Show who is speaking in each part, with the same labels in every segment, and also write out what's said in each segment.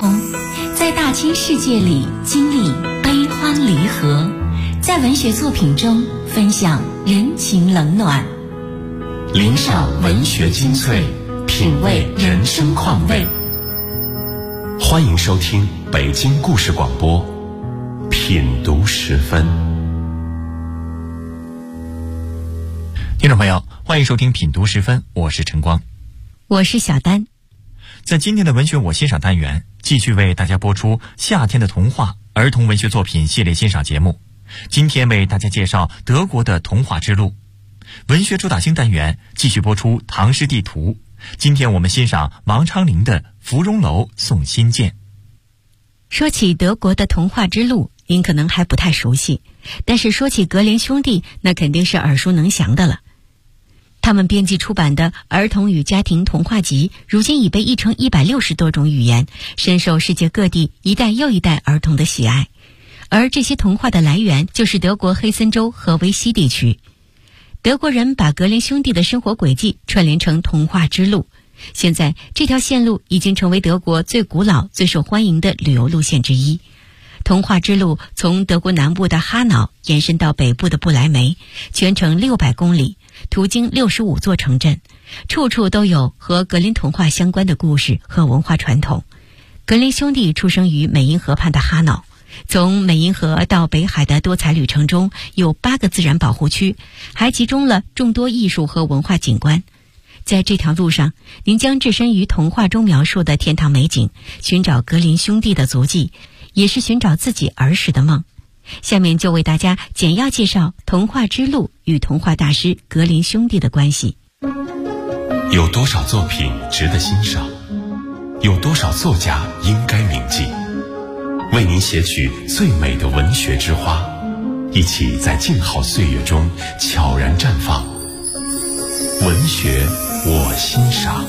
Speaker 1: 在大千世界里经历悲欢离合，在文学作品中分享人情冷暖，
Speaker 2: 领赏文学精粹，品味人生况味。欢迎收听北京故事广播品读时分。
Speaker 3: 听众朋友，欢迎收听品读时分，我是晨光，
Speaker 1: 我是小丹。
Speaker 3: 在今天的文学我欣赏单元，继续为大家播出夏天的童话儿童文学作品系列欣赏节目。今天为大家介绍德国的童话之路。文学主打星单元继续播出唐诗地图。今天我们欣赏王昌龄的《芙蓉楼送辛渐》。
Speaker 1: 说起德国的童话之路，您可能还不太熟悉，但是说起格林兄弟，那肯定是耳熟能详的了。他们编辑出版的《儿童与家庭童话集》如今已被译成160多种语言，深受世界各地一代又一代儿童的喜爱。而这些童话的来源就是德国黑森州和威西地区。德国人把格林兄弟的生活轨迹串联成童话之路，现在这条线路已经成为德国最古老、最受欢迎的旅游路线之一。童话之路从德国南部的哈瑙延伸到北部的不来梅，全程600公里，途经65座城镇，处处都有和格林童话相关的故事和文化传统。格林兄弟出生于美因河畔的哈瑙，从美因河到北海的多彩旅程中有8个自然保护区，还集中了众多艺术和文化景观。在这条路上，您将置身于童话中描述的天堂美景，寻找格林兄弟的足迹，也是寻找自己儿时的梦。下面就为大家简要介绍童话之路与童话大师格林兄弟的关系。
Speaker 2: 有多少作品值得欣赏？有多少作家应该铭记？为您写取最美的文学之花，一起在静好岁月中悄然绽放。文学我欣赏。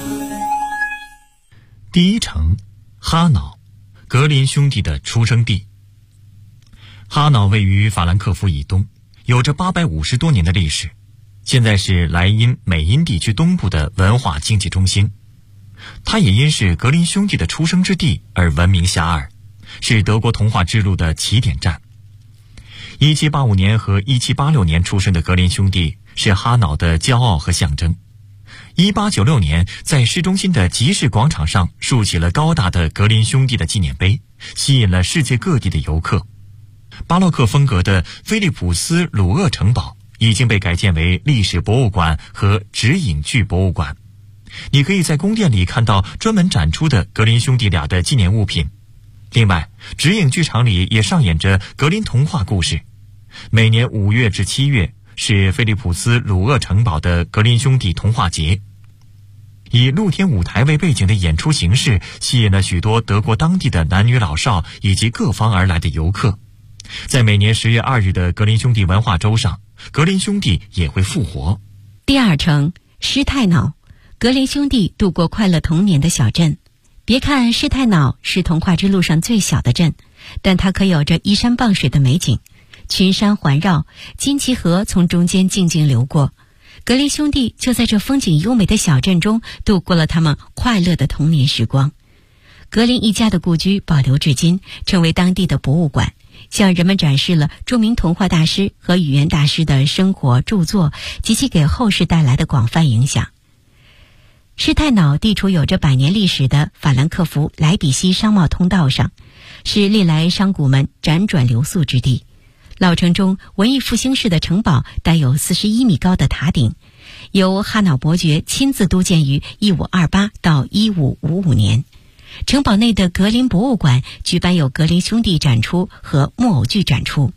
Speaker 3: 第一城，哈瑙，格林兄弟的出生地。哈瑙位于法兰克福以东，有着850多年的历史，现在是莱茵美因地区东部的文化经济中心。它也因是格林兄弟的出生之地而闻名遐迩，是德国童话之路的起点站。1785年和1786年出生的格林兄弟是哈瑙的骄傲和象征。1896年，在市中心的集市广场上竖起了高大的格林兄弟的纪念碑，吸引了世界各地的游客。巴洛克风格的菲利普斯鲁厄城堡已经被改建为历史博物馆和指影剧博物馆。你可以在宫殿里看到专门展出的格林兄弟俩的纪念物品。另外，指影剧场里也上演着格林童话故事。每年5月至7月是菲利普斯鲁厄城堡的格林兄弟童话节。以露天舞台为背景的演出形式吸引了许多德国当地的男女老少以及各方而来的游客。在每年10月2日的格林兄弟文化周上，格林兄弟也会复活。
Speaker 1: 第二城，施泰瑙，格林兄弟度过快乐童年的小镇。别看施泰瑙是童话之路上最小的镇，但它可有着依山傍水的美景，群山环绕，金奇河从中间静静流过。格林兄弟就在这风景优美的小镇中度过了他们快乐的童年时光。格林一家的故居保留至今，成为当地的博物馆，向人们展示了著名童话大师和语言大师的生活著作及其给后世带来的广泛影响。施泰瑙地处有着100年历史的法兰克福莱比锡商贸通道上，是历来商贾们辗转留宿之地。老城中文艺复兴式的城堡带有41米高的塔顶，由哈瑙伯爵亲自督建于1528到1555年。城堡内的格林博物馆举办有格林兄弟展出和木偶剧展出。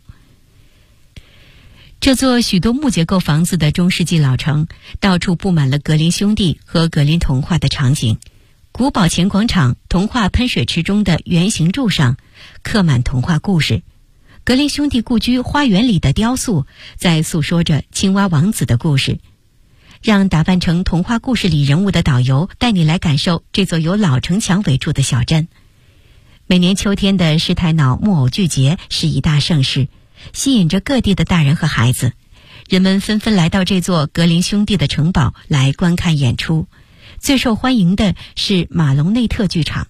Speaker 1: 这座许多木结构房子的中世纪老城，到处布满了格林兄弟和格林童话的场景。古堡前广场童话喷水池中的圆形柱上刻满童话故事。格林兄弟故居花园里的雕塑在诉说着青蛙王子的故事。让打扮成童话故事里人物的导游带你来感受这座由老城墙围住的小镇。每年秋天的施泰瑙木偶剧节是一大盛事，吸引着各地的大人和孩子。人们纷纷来到这座格林兄弟的城堡来观看演出。最受欢迎的是马龙内特剧场，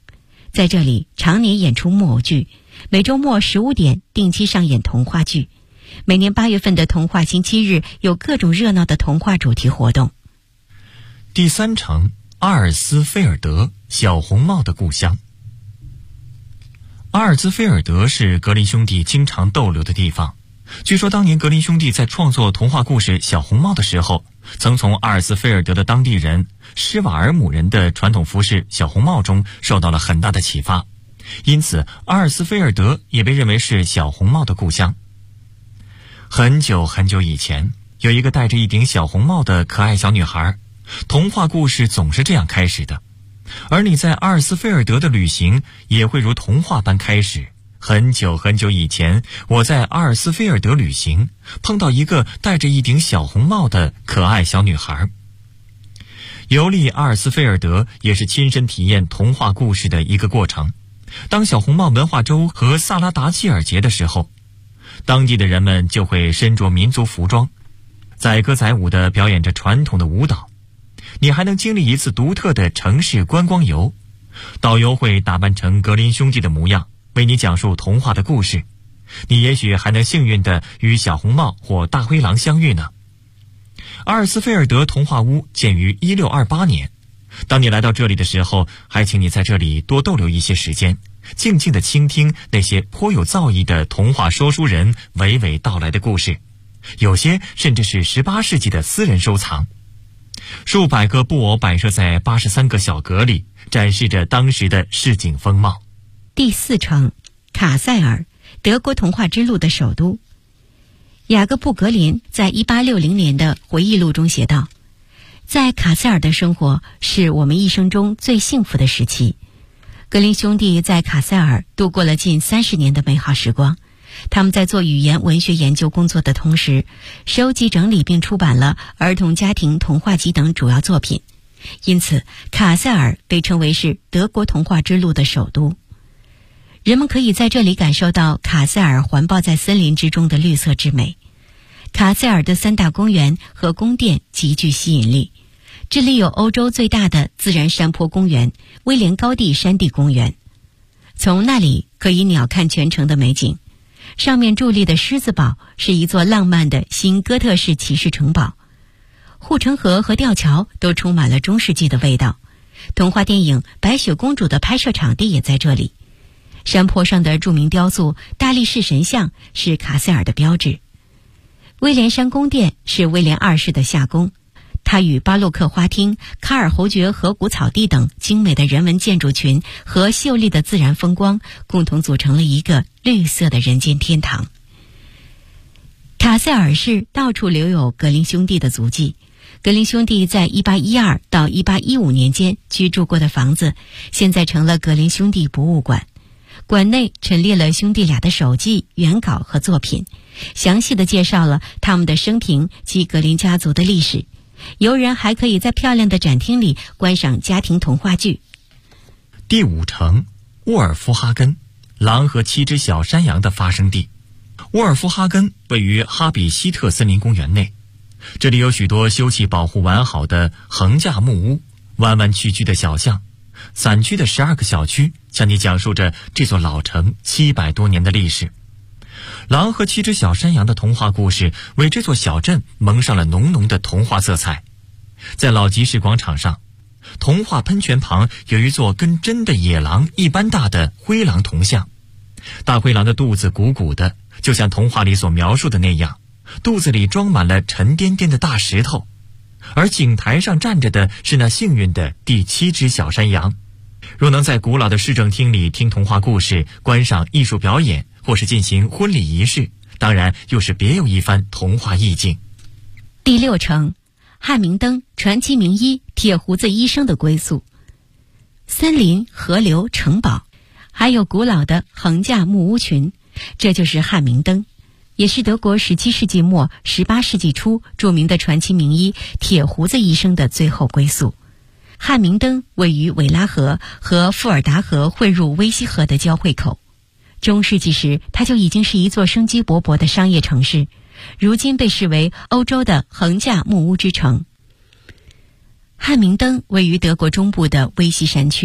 Speaker 1: 在这里常年演出木偶剧，每周末15点定期上演童话剧。每年8月份的童话星期日有各种热闹的童话主题活动。
Speaker 3: 第3城，阿尔斯菲尔德，小红帽的故乡。阿尔兹菲尔德是格林兄弟经常逗留的地方。据说当年格林兄弟在创作童话故事《小红帽》的时候，曾从阿尔斯菲尔德的当地人施瓦尔姆人的传统服饰小红帽中受到了很大的启发，因此阿尔斯菲尔德也被认为是小红帽的故乡。很久很久以前，有一个戴着一顶小红帽的可爱小女孩，童话故事总是这样开始的。而你在阿尔斯菲尔德的旅行也会如童话般开始。很久很久以前，我在阿尔斯菲尔德旅行，碰到一个戴着一顶小红帽的可爱小女孩。游历阿尔斯菲尔德也是亲身体验童话故事的一个过程。当小红帽文化周和萨拉达希尔节的时候，当地的人们就会身着民族服装，载歌载舞地表演着传统的舞蹈。你还能经历一次独特的城市观光游，导游会打扮成格林兄弟的模样，为你讲述童话的故事。你也许还能幸运地与小红帽或大灰狼相遇呢。阿尔斯菲尔德童话屋建于1628年。当你来到这里的时候，还请你在这里多逗留一些时间，静静地倾听那些颇有造诣的童话说书人娓娓道来的故事，有些甚至是18世纪的私人收藏。数百个布偶摆设在83个小格里，展示着当时的市井风貌。
Speaker 1: 第4城，卡塞尔，德国童话之路的首都。雅各布·格林在1860年的回忆录中写道，在卡塞尔的生活是我们一生中最幸福的时期。格林兄弟在卡塞尔度过了近30年的美好时光。他们在做语言文学研究工作的同时，收集整理并出版了儿童家庭童话集等主要作品，因此卡塞尔被称为是德国童话之路的首都。人们可以在这里感受到卡塞尔环抱在森林之中的绿色之美。卡塞尔的3大公园和宫殿极具吸引力。这里有欧洲最大的自然山坡公园——威廉高地山地公园，从那里可以鸟瞰全城的美景。上面伫立的狮子堡是一座浪漫的新哥特式骑士城堡，护城河和吊桥都充满了中世纪的味道。童话电影《白雪公主》的拍摄场地也在这里。山坡上的著名雕塑大力士神像是卡塞尔的标志。威廉山宫殿是威廉2世的夏宫，它与巴洛克花厅、卡尔侯爵河谷草地等精美的人文建筑群和秀丽的自然风光共同组成了一个绿色的人间天堂。卡塞尔市到处留有格林兄弟的足迹。格林兄弟在1812到1815年间居住过的房子，现在成了格林兄弟博物馆。馆内陈列了兄弟俩的手记、原稿和作品，详细地介绍了他们的生平及格林家族的历史。游人还可以在漂亮的展厅里观赏家庭童话剧。
Speaker 3: 第5城，沃尔夫哈根，狼和7只小山羊的发生地。沃尔夫哈根位于哈比希特森林公园内，这里有许多修葺保护完好的横架木屋，弯弯曲曲的小巷，散居的12个小区，向你讲述着这座老城700多年的历史。狼和7只小山羊的童话故事为这座小镇蒙上了浓浓的童话色彩。在老集市广场上，童话喷泉旁有一座跟真的野狼一般大的灰狼铜像。大灰狼的肚子鼓鼓的，就像童话里所描述的那样，肚子里装满了沉甸甸的大石头。而井台上站着的是那幸运的第7只小山羊。若能在古老的市政厅里听童话故事，观赏艺术表演，或是进行婚礼仪式，当然又是别有一番童话意境。
Speaker 1: 第6城，汉明登，传奇名医铁胡子医生的归宿。森林、河流、城堡，还有古老的横架木屋群，这就是汉明登，也是德国17世纪末18世纪初著名的传奇名医铁胡子医生的最后归宿。汉明登位于韦拉河和富尔达河汇入威西河的交汇口。中世纪时，它就已经是一座生机勃勃的商业城市，如今被视为欧洲的横架木屋之城。汉明登位于德国中部的威西山区，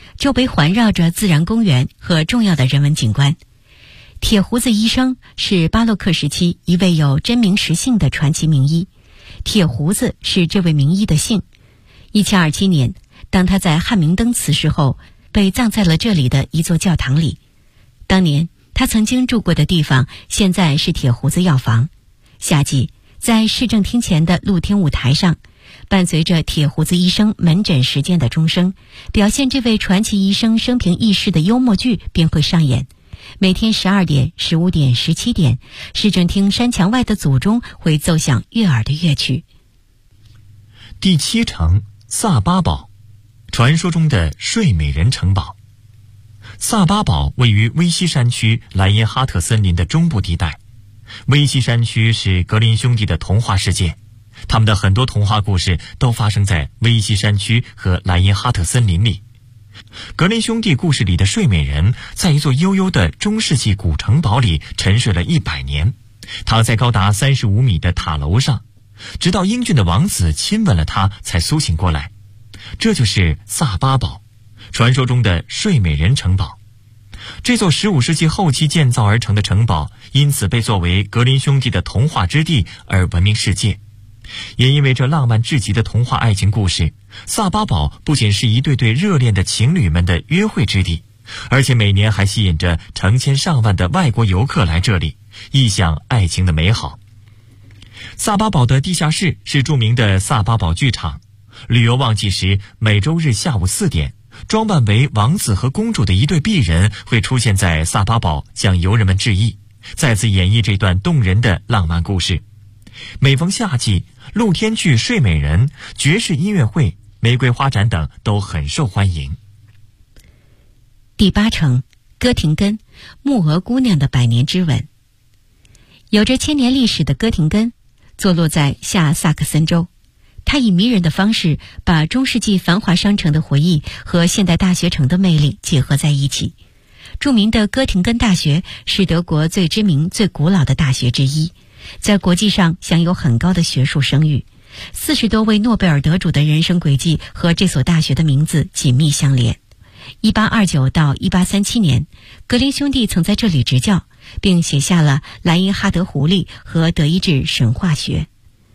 Speaker 1: 周围环绕着自然公园和重要的人文景观。铁胡子医生是巴洛克时期一位有真名实姓的传奇名医，铁胡子是这位名医的姓。1727年，当他在汉明登辞世后，被葬在了这里的一座教堂里。当年他曾经住过的地方，现在是铁胡子药房。夏季，在市政厅前的露天舞台上，伴随着铁胡子医生门诊时间的钟声，表现这位传奇医生生平轶事的幽默剧便会上演。每天12点、15点、17点，市政厅山墙外的祖钟会奏响悦耳的乐曲。
Speaker 3: 第7城，萨巴堡，传说中的睡美人城堡。萨巴堡位于威西山区莱因哈特森林的中部地带。威西山区是格林兄弟的童话世界，他们的很多童话故事都发生在威西山区和莱因哈特森林里。格林兄弟故事里的睡美人在一座悠悠的中世纪古城堡里沉睡了100年，躺在高达35米的塔楼上，直到英俊的王子亲吻了她才苏醒过来。这就是萨巴堡，传说中的睡美人城堡。这座15世纪后期建造而成的城堡，因此被作为格林兄弟的童话之地而闻名世界。也因为这浪漫至极的童话爱情故事，萨巴堡不仅是一对对热恋的情侣们的约会之地，而且每年还吸引着成千上万的外国游客来这里，臆想爱情的美好。萨巴堡的地下室是著名的萨巴堡剧场，旅游旺季时，每周日下午4点，装扮为王子和公主的一对璧人会出现在萨巴堡，向游人们致意，再次演绎这段动人的浪漫故事。每逢夏季，露天剧《睡美人》、爵士音乐会、玫瑰花展等都很受欢迎。
Speaker 1: 第8城，哥廷根，木鹅姑娘的百年之吻。有着千年历史的哥廷根，坐落在下萨克森州。它以迷人的方式把中世纪繁华商城的回忆和现代大学城的魅力结合在一起。著名的哥廷根大学是德国最知名、最古老的大学之一，在国际上享有很高的学术声誉。40多位诺贝尔得主的人生轨迹和这所大学的名字紧密相连。1829到1837年，格林兄弟曾在这里执教，并写下了《莱因哈德狐狸》和《德意志神话学》。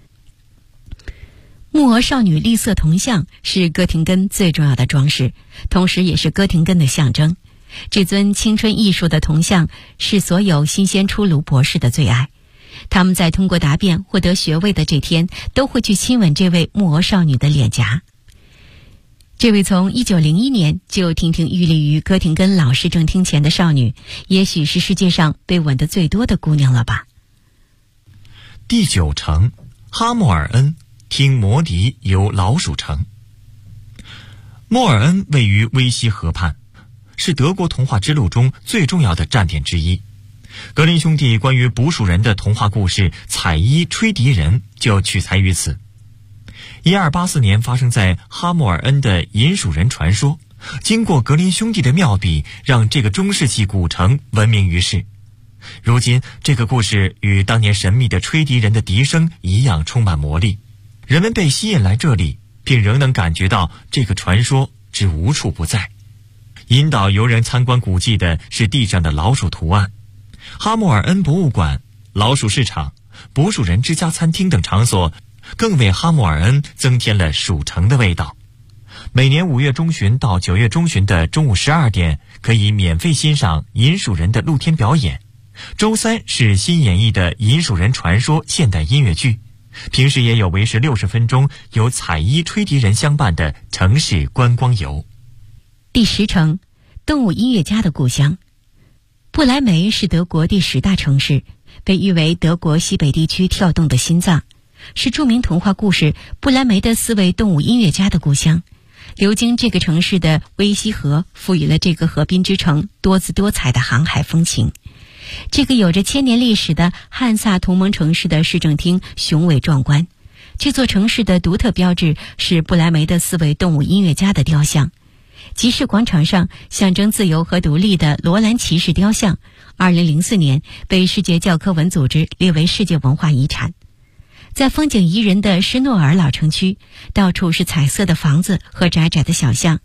Speaker 1: 木鹅少女绿色铜像是哥廷根最重要的装饰，同时也是哥廷根的象征。这尊青春艺术的铜像是所有新鲜出炉博士的最爱，他们在通过答辩获得学位的这天，都会去亲吻这位木鹅少女的脸颊。这位从1901年就亭亭玉立于哥廷根老市政厅前的少女，也许是世界上被吻得最多的姑娘了吧。
Speaker 3: 第9城，哈默尔恩，听魔笛游老鼠城。默尔恩位于威西河畔，是德国童话之路中最重要的站点之一。格林兄弟关于捕鼠人的童话故事《彩衣吹笛人》就取材于此。1284年发生在哈默尔恩的银鼠人传说，经过格林兄弟的妙笔，让这个中世纪古城闻名于世。如今这个故事与当年神秘的吹笛人的笛声一样充满魔力，人们被吸引来这里，并仍能感觉到这个传说之无处不在。引导游人参观古迹的是地上的老鼠图案。哈默尔恩博物馆、老鼠市场、捕鼠人之家餐厅等场所更为哈默尔恩增添了鼠城的味道。每年5月中旬到9月中旬的中午12点，可以免费欣赏银鼠人的露天表演。周3是新演绎的银鼠人传说现代音乐剧，平时也有为时60分钟由彩衣吹笛人相伴的城市观光游。
Speaker 1: 第10城，动物音乐家的故乡。不来梅是德国第10大城市，被誉为德国西北地区跳动的心脏，是著名童话故事《不来梅的4位动物音乐家的故乡。流经这个城市的威西河赋予了这个河滨之城多姿多彩的航海风情。这个有着千年历史的汉萨同盟城市的市政厅雄伟壮观。这座城市的独特标志是不来梅的4位动物音乐家的雕像。集市广场上象征自由和独立的罗兰骑士雕像，2004年被世界教科文组织列为世界文化遗产。在风景宜人的施诺尔老城区，到处是彩色的房子和窄窄的小巷，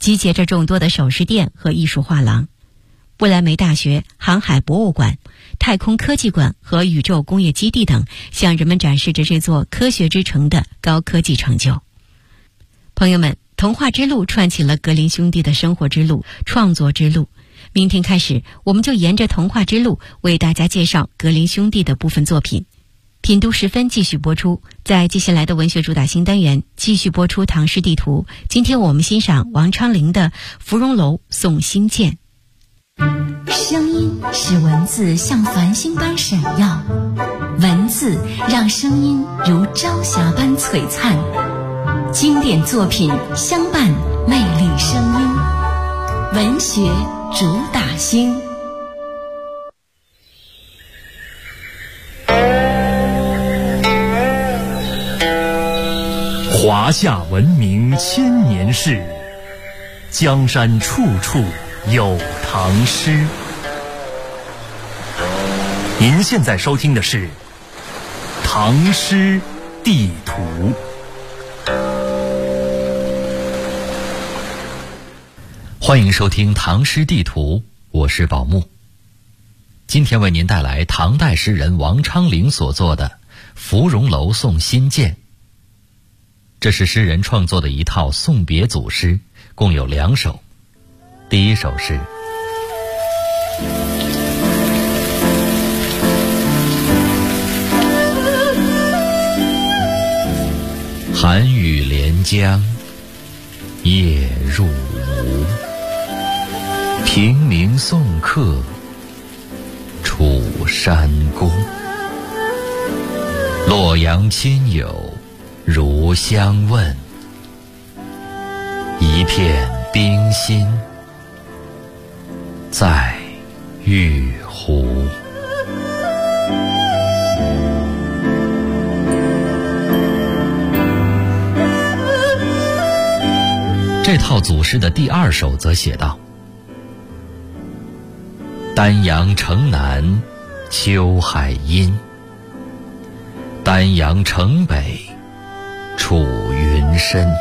Speaker 1: 集结着众多的首饰店和艺术画廊。不来梅大学、航海博物馆、太空科技馆和宇宙工业基地等，向人们展示着这座科学之城的高科技成就。朋友们，童话之路串起了格林兄弟的生活之路、创作之路。明天开始，我们就沿着童话之路为大家介绍格林兄弟的部分作品。品读时分继续播出，在接下来的文学主打新单元继续播出唐诗地图。今天我们欣赏王昌龄的《芙蓉楼送辛渐》。
Speaker 4: 声音使文字像繁星般闪耀，文字让声音如朝霞般璀璨。经典作品相伴，魅力声音，文学主打星。
Speaker 5: 华夏文明千年事，江山处处有唐诗。您现在收听的是《唐诗地图》。
Speaker 6: 欢迎收听《唐诗地图》，我是宝木。今天为您带来唐代诗人王昌龄所作的《芙蓉楼送辛渐》。这是诗人创作的一套送别组诗，共有2首。第一首是寒雨连江夜入吴，平明送客楚山宫。洛阳亲友如相问，一片冰心在玉壶。这套组诗的第2首则写道：丹阳城南秋海阴，丹阳城北楚云深。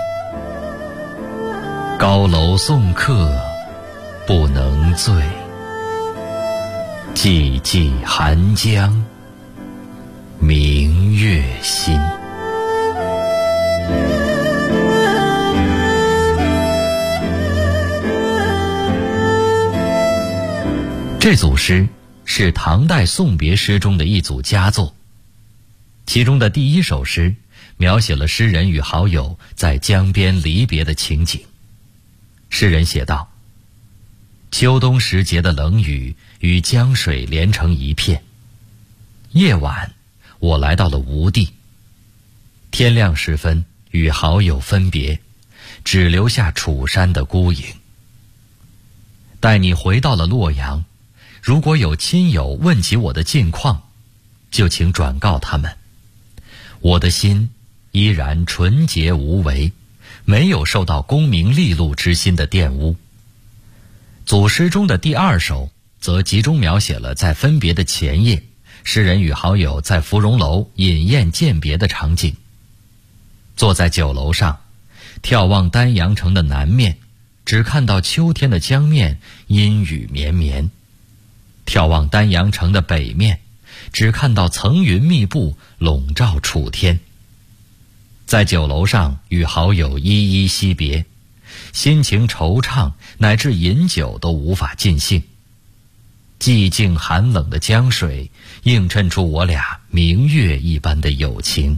Speaker 6: 高楼送客不能醉，寂寂寒江明月心。这组诗是唐代送别诗中的一组佳作。其中的第1首诗描写了诗人与好友在江边离别的情景。诗人写道：秋冬时节的冷雨与江水连成一片。夜晚，我来到了吴地。天亮时分，与好友分别，只留下楚山的孤影。待你回到了洛阳，如果有亲友问起我的近况，就请转告他们，我的心依然纯洁无为，没有受到功名利禄之心的玷污。组诗中的第2首则集中描写了在分别的前夜，诗人与好友在芙蓉楼饮宴饯别的场景。坐在酒楼上，眺望丹阳城的南面，只看到秋天的江面阴雨绵绵；眺望丹阳城的北面，只看到层云密布，笼罩楚天。在酒楼上与好友依依惜别，心情惆怅，乃至饮酒都无法尽兴。寂静寒冷的江水映衬出我俩明月一般的友情。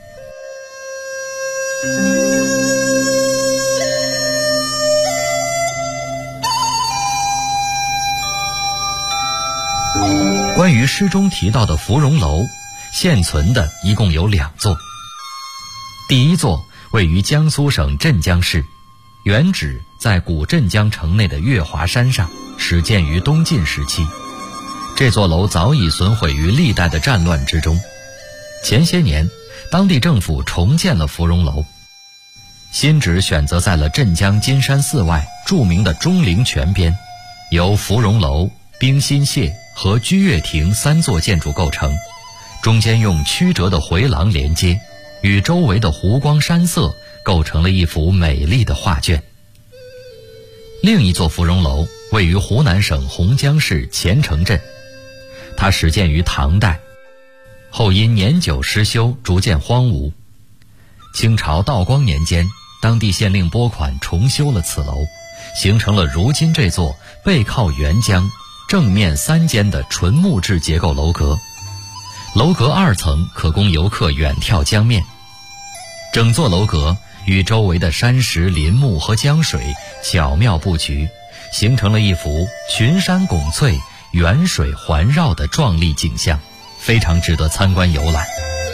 Speaker 6: 关于诗中提到的芙蓉楼，现存的一共有2座。第1座位于江苏省镇江市，原址在古镇江城内的月华山上，始建于东晋时期。这座楼早已损毁于历代的战乱之中。前些年，当地政府重建了芙蓉楼，新址选择在了镇江金山寺外著名的钟灵泉边，由芙蓉楼、冰心榭和居月亭3座建筑构成，中间用曲折的回廊连接，与周围的湖光山色构成了一幅美丽的画卷。 另一座芙蓉楼位于湖南省洪江市虔诚镇，它始建于唐代，后因年久失修，逐渐荒芜。清朝道光年间，当地县令拨款重修了此楼，形成了如今这座背靠沅江、正面3间的纯木质结构楼阁。楼阁2层，可供游客远眺江面。整座楼阁与周围的山石、林木和江水巧妙布局，形成了一幅群山拱翠、远水环绕的壮丽景象，非常值得参观游览。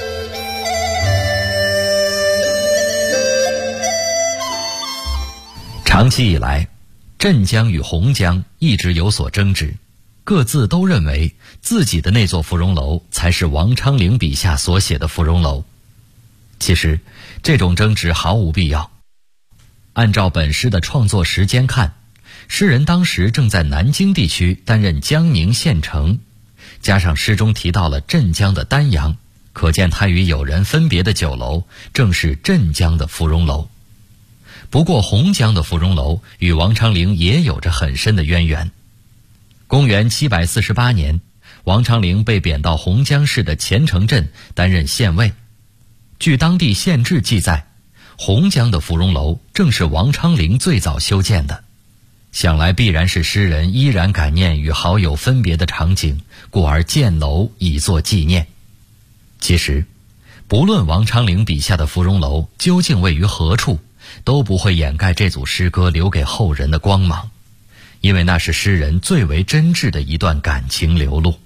Speaker 6: 长期以来，镇江与洪江一直有所争执，各自都认为自己的那座芙蓉楼才是王昌龄笔下所写的芙蓉楼。其实这种争执毫无必要。按照本诗的创作时间看，诗人当时正在南京地区担任江宁县丞，加上诗中提到了镇江的丹阳，可见他与友人分别的酒楼正是镇江的芙蓉楼。不过洪江的芙蓉楼与王昌龄也有着很深的渊源。公元748年，王昌龄被贬到洪江市的虔诚镇担任县尉。据当地县志记载，洪江的芙蓉楼正是王昌龄最早修建的，想来必然是诗人依然感念与好友分别的场景，故而建楼以作纪念。其实不论王昌龄笔下的芙蓉楼究竟位于何处，都不会掩盖这组诗歌留给后人的光芒，因为那是诗人最为真挚的一段感情流露。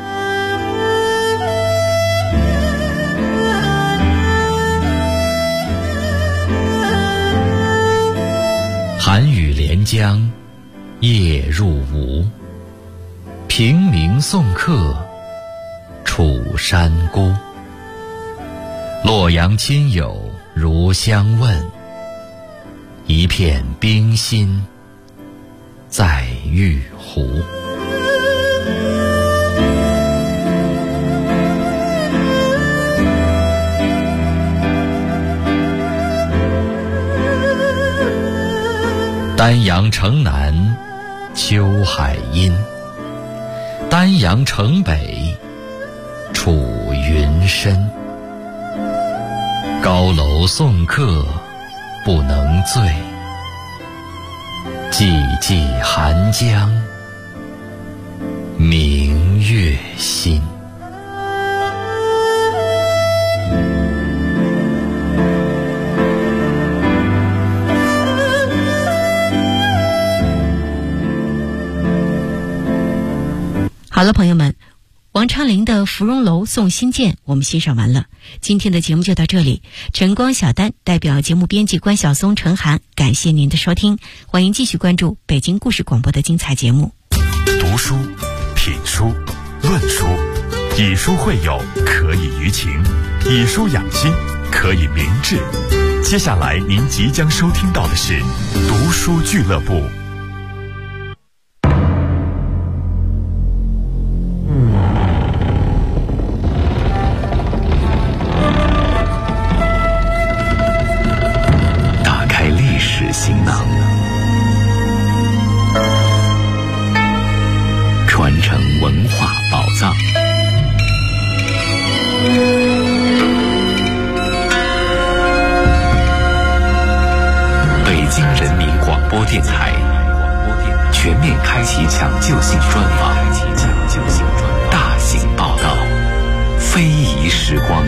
Speaker 6: 寒雨连江夜入吴，平明送客楚山孤。洛阳亲友如相问，一片冰心在玉壶。丹阳城南秋海阴，丹阳城北楚云深。高楼送客不能醉，寂寂寒江明月心。
Speaker 1: 好了，朋友们，王昌龄的《芙蓉楼送辛渐》我们欣赏完了，今天的节目就到这里。晨光小丹代表节目编辑关晓松、陈涵，感谢您的收听，欢迎继续关注北京故事广播的精彩节目。
Speaker 2: 读书、品书、论书，以书会友，可以娱情；以书养心，可以明志。接下来您即将收听到的是读书俱乐部。行囊，传承文化宝藏。北京人民广播电台全面开启抢救性专访，大型报道，非遗时光。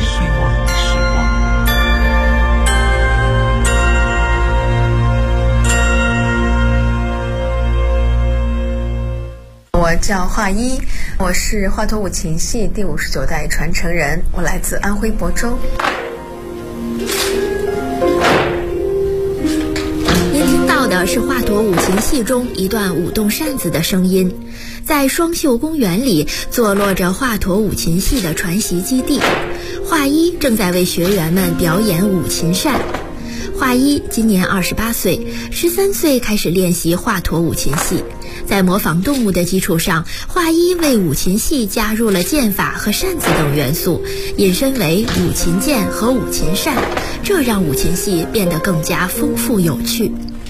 Speaker 7: 我叫华一，我是华佗五琴戏第59代传承人，我来自安徽亳州。
Speaker 8: 您听到的是华佗五琴戏中一段舞动扇子的声音。在双秀公园里坐落着华佗五琴戏的传习基地，华一正在为学员们表演五琴扇。华一今年28岁，13岁开始练习华佗五琴戏。在模仿动物的基础上，华一为五琴戏加入了剑法和扇子等元素，引申为五琴剑和五琴扇，这让五琴戏变得更加丰富有趣。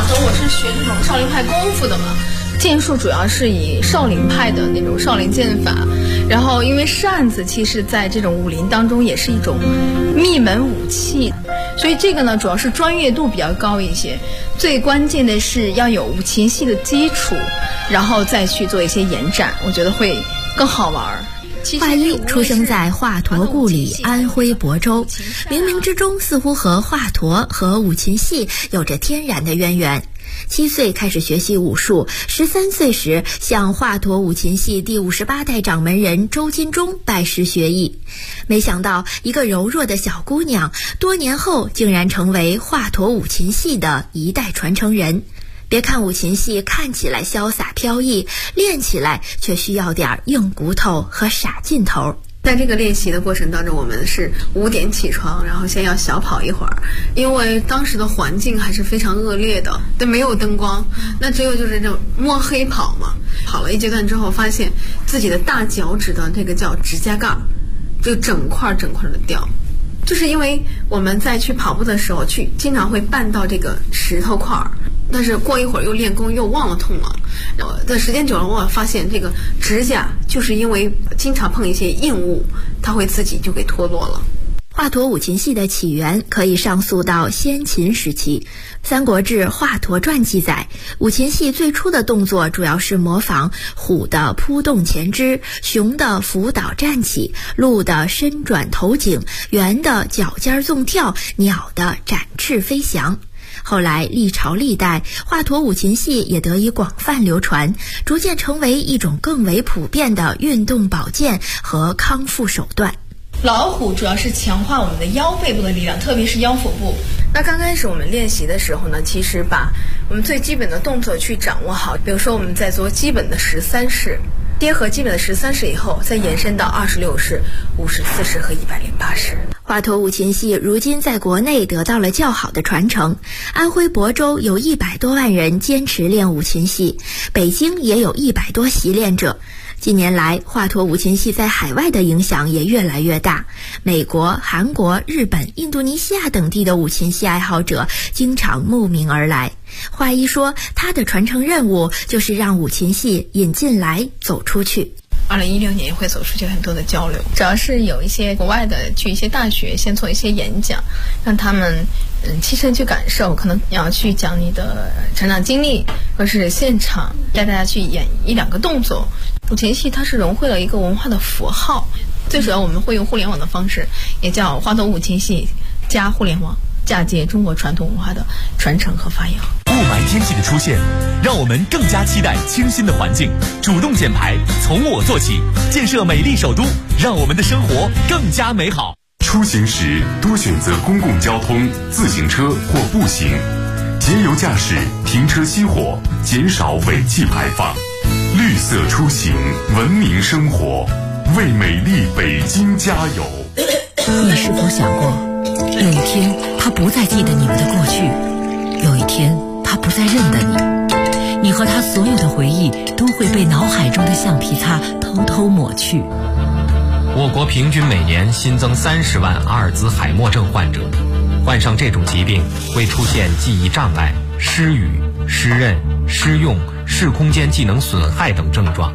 Speaker 7: 和我是学这种少林派功夫的嘛，剑术主要是以少林派的那种少林剑法，然后因为扇子其实在这种武林当中也是一种秘门武器，所以这个呢主要是专业度比较高一些，最关键的是要有五禽戏的基础，然后再去做一些延展，我觉得会更好玩。
Speaker 8: 华一出生在华佗故里安徽亳州，冥冥之中似乎和华佗和五禽戏有着天然的渊源。7岁开始学习武术，13岁时向华佗五禽戏第58代掌门人周金忠拜师学艺。没想到一个柔弱的小姑娘，多年后竟然成为华佗五禽戏的一代传承人。别看五禽戏看起来潇洒飘逸，练起来却需要点硬骨头和傻劲头。
Speaker 7: 在这个练习的过程当中，我们是5点起床，然后先要小跑一会儿，因为当时的环境还是非常恶劣的，都没有灯光，那只有就是这种摸黑跑嘛。跑了一阶段之后，发现自己的大脚趾的这个叫指甲盖就整块的掉，就是因为我们在去跑步的时候经常会绊到这个石头块儿，但是过一会儿又练功又忘了痛了，然后的时间久了，我发现这个指甲就是因为经常碰一些硬物，它会自己就给脱落了。
Speaker 8: 华佗五禽戏的起源可以上溯到先秦时期，《三国志·华佗传》记载，五禽戏最初的动作主要是模仿虎的扑动前肢，熊的伏倒站起，鹿的伸转头颈，猿的脚尖纵跳，鸟的展翅飞翔。后来历朝历代，华佗五禽戏也得以广泛流传，逐渐成为一种更为普遍的运动保健和康复手段。
Speaker 7: 老虎主要是强化我们的腰背部的力量，特别是腰腹部。那刚开始我们练习的时候呢，其实把我们最基本的动作去掌握好，比如说我们在做基本的13式，结合基本的13式以后，再延伸到26式、54式和108式。
Speaker 8: 华佗五禽戏如今在国内得到了较好的传承，安徽亳州有100多万人坚持练五禽戏，北京也有100多习练者。近年来，华佗五禽戏在海外的影响也越来越大，美国、韩国、日本、印度尼西亚等地的五禽戏爱好者经常慕名而来。华一说，他的传承任务就是让五禽戏引进来走出去。
Speaker 7: 2016年会走出去很多的交流，主要是有一些国外的去一些大学先做一些演讲，让他们亲身去感受，可能要去讲你的成长经历，或是现场带大家去演1-2个动作。五禽戏它是融汇了一个文化的符号，最主要我们会用互联网的方式，也叫华佗五禽戏加互联网，嫁接中国传统文化的传承和发扬。
Speaker 9: 雾霾天气的出现，让我们更加期待清新的环境，主动减排，从我做起，建设美丽首都，让我们的生活更加美好。
Speaker 2: 出行时多选择公共交通、自行车或步行，节油驾驶，停车熄火，减少尾气排放。绿色出行，文明生活，为美丽北京加油。
Speaker 1: 你是否想过，有一天他不再记得你们的过去，有一天他不再认得你，你和他所有的回忆都会被脑海中的橡皮擦偷偷抹去。
Speaker 6: 我国平均每年新增30万阿尔兹海默症患者，患上这种疾病会出现记忆障碍、失语、失认、失用、视空间技能损害等症状。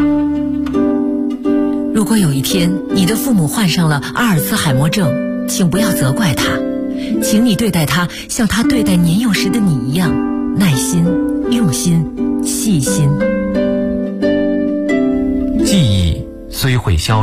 Speaker 1: 如果有一天你的父母患上了阿尔兹海默症，请不要责怪他，请你对待他像他对待年幼时的你一样，耐心、用心、细心。
Speaker 6: 记忆虽会消